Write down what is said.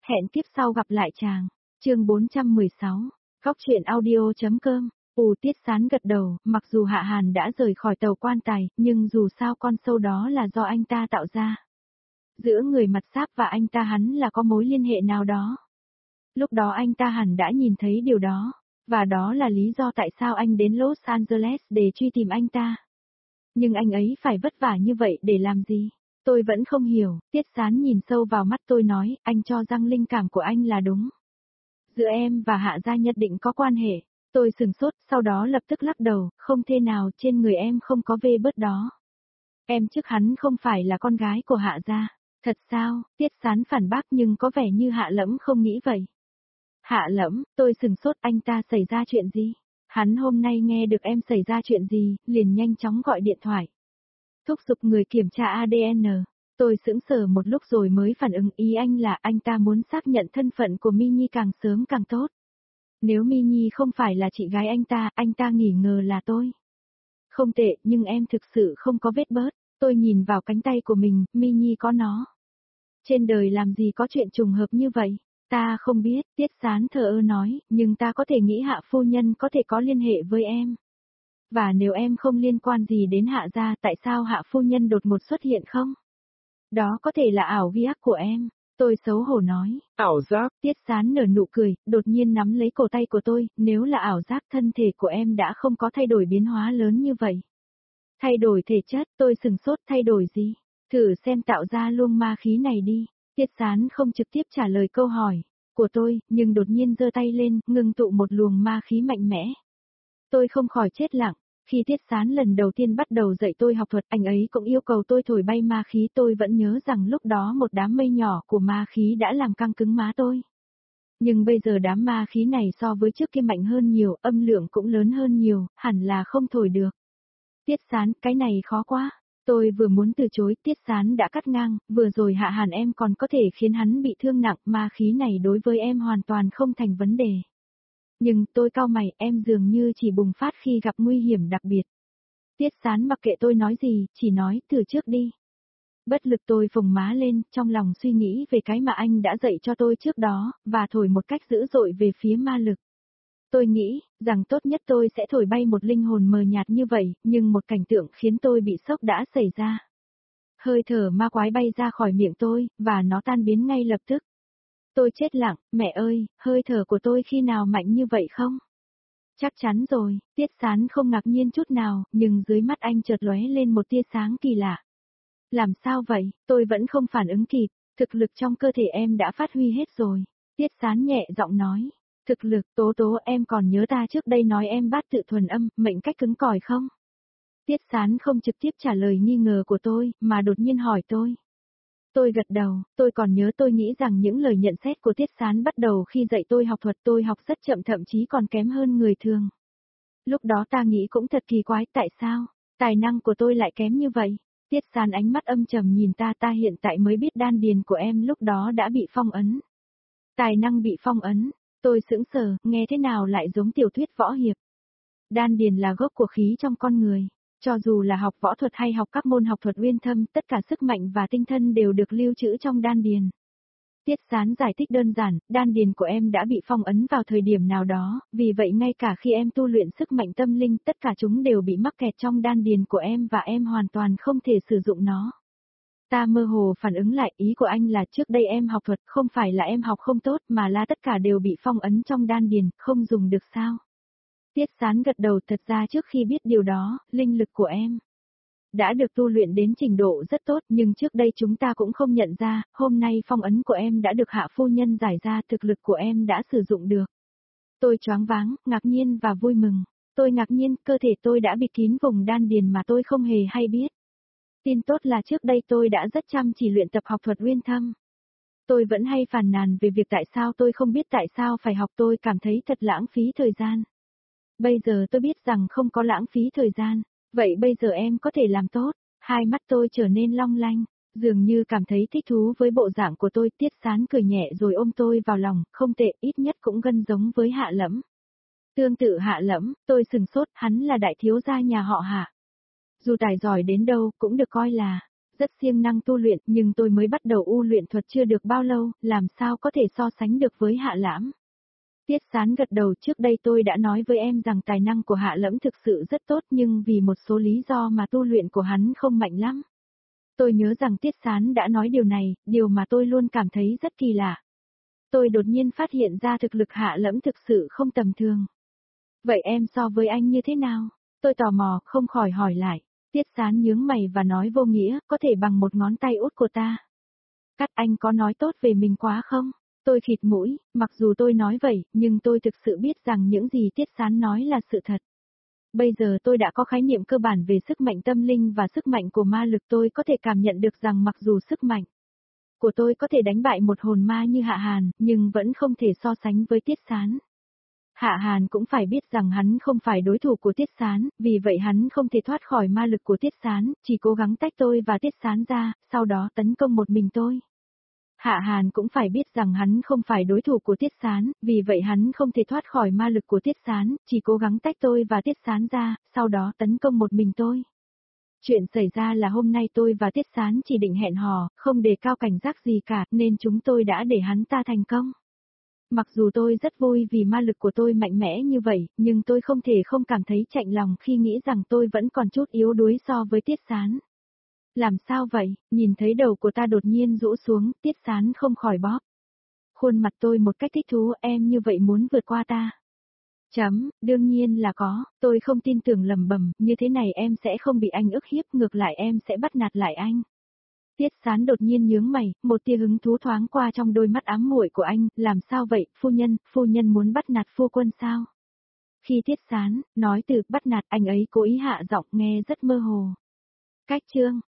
Hẹn kiếp sau gặp lại chàng. Chương 416. Góc truyện audio.com. Tiết Sán gật đầu, mặc dù Hạ Hàn đã rời khỏi tàu quan tài, nhưng dù sao con sâu đó là do anh ta tạo ra. Giữa người mặt sáp và anh ta hắn là có mối liên hệ nào đó. Lúc đó anh ta hẳn đã nhìn thấy điều đó, và đó là lý do tại sao anh đến Los Angeles để truy tìm anh ta. Nhưng anh ấy phải vất vả như vậy để làm gì? Tôi vẫn không hiểu. Tiết Sán nhìn sâu vào mắt tôi nói, anh cho rằng linh cảm của anh là đúng. Giữa em và Hạ gia nhất định có quan hệ. Tôi sừng sốt, sau đó lập tức lắc đầu, không thể nào, trên người em không có vê bớt đó. Em trước hắn không phải là con gái của Hạ gia. Thật sao? Tiết Sán phản bác, nhưng có vẻ như Hạ Lẫm không nghĩ vậy. Hạ Lẫm? Tôi sừng sốt, anh ta xảy ra chuyện gì? Hắn hôm nay nghe được em xảy ra chuyện gì, liền nhanh chóng gọi điện thoại. Thúc giục người kiểm tra ADN. Tôi sững sờ một lúc rồi mới phản ứng, ý anh là anh ta muốn xác nhận thân phận của Minnie càng sớm càng tốt. Nếu Minnie không phải là chị gái anh ta nghi ngờ là tôi. Không tệ, nhưng em thực sự không có vết bớt. Tôi nhìn vào cánh tay của mình, Minnie có nó. Trên đời làm gì có chuyện trùng hợp như vậy? Ta không biết, Tiết Sán thờ ơ nói, nhưng ta có thể nghĩ Hạ phu nhân có thể có liên hệ với em. Và nếu em không liên quan gì đến Hạ gia, tại sao Hạ phu nhân đột ngột xuất hiện không? Đó có thể là ảo giác của em. Tôi xấu hổ nói. Ảo giác? Tiết Sán nở nụ cười, đột nhiên nắm lấy cổ tay của tôi, nếu là ảo giác thân thể của em đã không có thay đổi biến hóa lớn như vậy. Thay đổi thể chất, tôi sừng sốt, thay đổi gì? Thử xem tạo ra luồng ma khí này đi. Tiết Sán không trực tiếp trả lời câu hỏi của tôi, nhưng đột nhiên giơ tay lên, ngưng tụ một luồng ma khí mạnh mẽ. Tôi không khỏi chết lặng. Khi Tiết Sán lần đầu tiên bắt đầu dạy tôi học thuật, anh ấy cũng yêu cầu tôi thổi bay ma khí. Tôi vẫn nhớ rằng lúc đó một đám mây nhỏ của ma khí đã làm căng cứng má tôi. Nhưng bây giờ đám ma khí này so với trước kia mạnh hơn nhiều, âm lượng cũng lớn hơn nhiều, hẳn là không thổi được. Tiết Sán, cái này khó quá. Tôi vừa muốn từ chối, Tiết Sán đã cắt ngang, vừa rồi Hạ Hàn em còn có thể khiến hắn bị thương nặng, ma khí này đối với em hoàn toàn không thành vấn đề. Nhưng tôi cau mày, em dường như chỉ bùng phát khi gặp nguy hiểm đặc biệt. Tiết Sán mặc kệ tôi nói gì, chỉ nói, từ trước đi. Bất lực tôi phồng má lên, trong lòng suy nghĩ về cái mà anh đã dạy cho tôi trước đó, và thổi một cách dữ dội về phía ma lực. Tôi nghĩ rằng tốt nhất tôi sẽ thổi bay một linh hồn mờ nhạt như vậy, nhưng một cảnh tượng khiến tôi bị sốc đã xảy ra. Hơi thở ma quái bay ra khỏi miệng tôi, và nó tan biến ngay lập tức. Tôi chết lặng, mẹ ơi, hơi thở của tôi khi nào mạnh như vậy không? Chắc chắn rồi, Tiết Sán không ngạc nhiên chút nào, nhưng dưới mắt anh chợt lóe lên một tia sáng kỳ lạ. Làm sao vậy, tôi vẫn không phản ứng kịp, thực lực trong cơ thể em đã phát huy hết rồi. Tiết Sán nhẹ giọng nói. Thực lực, Tố Tố, em còn nhớ ta trước đây nói em bát tự thuần âm, mệnh cách cứng cỏi không? Tiết Sán không trực tiếp trả lời nghi ngờ của tôi, mà đột nhiên hỏi tôi. Tôi gật đầu, tôi còn nhớ, tôi nghĩ rằng những lời nhận xét của Tiết Sán bắt đầu khi dạy tôi học thuật, tôi học rất chậm, thậm chí còn kém hơn người thường. Lúc đó ta nghĩ cũng thật kỳ quái, tại sao tài năng của tôi lại kém như vậy? Tiết Sán ánh mắt âm trầm nhìn ta hiện tại mới biết đan điền của em lúc đó đã bị phong ấn. Tài năng bị phong ấn. Tôi sững sờ, nghe thế nào lại giống tiểu thuyết võ hiệp. Đan điền là gốc của khí trong con người. Cho dù là học võ thuật hay học các môn học thuật uyên thâm, tất cả sức mạnh và tinh thần đều được lưu trữ trong đan điền. Tiết Sán giải thích đơn giản, đan điền của em đã bị phong ấn vào thời điểm nào đó, vì vậy ngay cả khi em tu luyện sức mạnh tâm linh, tất cả chúng đều bị mắc kẹt trong đan điền của em và em hoàn toàn không thể sử dụng nó. Ta mơ hồ phản ứng lại, ý của anh là trước đây em học thuật, không phải là em học không tốt mà là tất cả đều bị phong ấn trong đan điền, không dùng được sao? Tiết Sán gật đầu, thật ra trước khi biết điều đó, linh lực của em đã được tu luyện đến trình độ rất tốt, nhưng trước đây chúng ta cũng không nhận ra, hôm nay phong ấn của em đã được Hạ phu nhân giải ra, thực lực của em đã sử dụng được. Tôi choáng váng, ngạc nhiên và vui mừng. Tôi ngạc nhiên, cơ thể tôi đã bịt kín vùng đan điền mà tôi không hề hay biết. Tin tốt là trước đây tôi đã rất chăm chỉ luyện tập học thuật uyên thâm. Tôi vẫn hay phàn nàn về việc tại sao tôi không biết tại sao phải học, tôi cảm thấy thật lãng phí thời gian. Bây giờ tôi biết rằng không có lãng phí thời gian, vậy bây giờ em có thể làm tốt. Hai mắt tôi trở nên long lanh, dường như cảm thấy thích thú với bộ dạng của tôi. Tiết Sán cười nhẹ rồi ôm tôi vào lòng, không tệ, ít nhất cũng gần giống với Hạ Lẫm. Tương tự Hạ Lẫm, tôi sừng sốt, hắn là đại thiếu gia nhà họ Hạ. Dù tài giỏi đến đâu cũng được coi là rất siêng năng tu luyện, nhưng tôi mới bắt đầu luyện thuật chưa được bao lâu, làm sao có thể so sánh được với Hạ Lãm. Tiết Sán gật đầu, trước đây tôi đã nói với em rằng tài năng của Hạ Lẫm thực sự rất tốt nhưng vì một số lý do mà tu luyện của hắn không mạnh lắm. Tôi nhớ rằng Tiết Sán đã nói điều này, điều mà tôi luôn cảm thấy rất kỳ lạ. Tôi đột nhiên phát hiện ra thực lực Hạ Lẫm thực sự không tầm thường. Vậy em so với anh như thế nào? Tôi tò mò, không khỏi hỏi lại. Tiết Sán nhướng mày và nói vô nghĩa, có thể bằng một ngón tay út của ta. Các anh có nói tốt về mình quá không? Tôi khịt mũi, mặc dù tôi nói vậy, nhưng tôi thực sự biết rằng những gì Tiết Sán nói là sự thật. Bây giờ tôi đã có khái niệm cơ bản về sức mạnh tâm linh và sức mạnh của ma lực, tôi có thể cảm nhận được rằng mặc dù sức mạnh của tôi có thể đánh bại một hồn ma như Hạ Hàn, nhưng vẫn không thể so sánh với Tiết Sán. Hạ Hàn cũng phải biết rằng hắn không phải đối thủ của Tiết Sán, vì vậy hắn không thể thoát khỏi ma lực của Tiết Sán, chỉ cố gắng tách tôi và Tiết Sán ra, sau đó tấn công một mình tôi. Hạ Hàn cũng phải biết rằng hắn không phải đối thủ của Tiết Sán, vì vậy hắn không thể thoát khỏi ma lực của Tiết Sán, chỉ cố gắng tách tôi và Tiết Sán ra, sau đó tấn công một mình tôi. Chuyện xảy ra là hôm nay tôi và Tiết Sán chỉ định hẹn hò, không đề cao cảnh giác gì cả, nên chúng tôi đã để hắn ta thành công. Mặc dù tôi rất vui vì ma lực của tôi mạnh mẽ như vậy, nhưng tôi không thể không cảm thấy chạnh lòng khi nghĩ rằng tôi vẫn còn chút yếu đuối so với Tiết Sán. Làm sao vậy? Nhìn thấy đầu của ta đột nhiên rũ xuống, Tiết Sán không khỏi bóp khuôn mặt tôi một cách thích thú, em như vậy muốn vượt qua ta. Đương nhiên là có, tôi không tin tưởng, lầm bầm, như thế này em sẽ không bị anh ức hiếp, ngược lại em sẽ bắt nạt lại anh. Tiết Sán đột nhiên nhướng mày, một tia hứng thú thoáng qua trong đôi mắt ám muội của anh, làm sao vậy, phu nhân muốn bắt nạt phu quân sao? Khi Tiết Sán nói từ bắt nạt, anh ấy cố ý hạ giọng nghe rất mơ hồ. Cách chương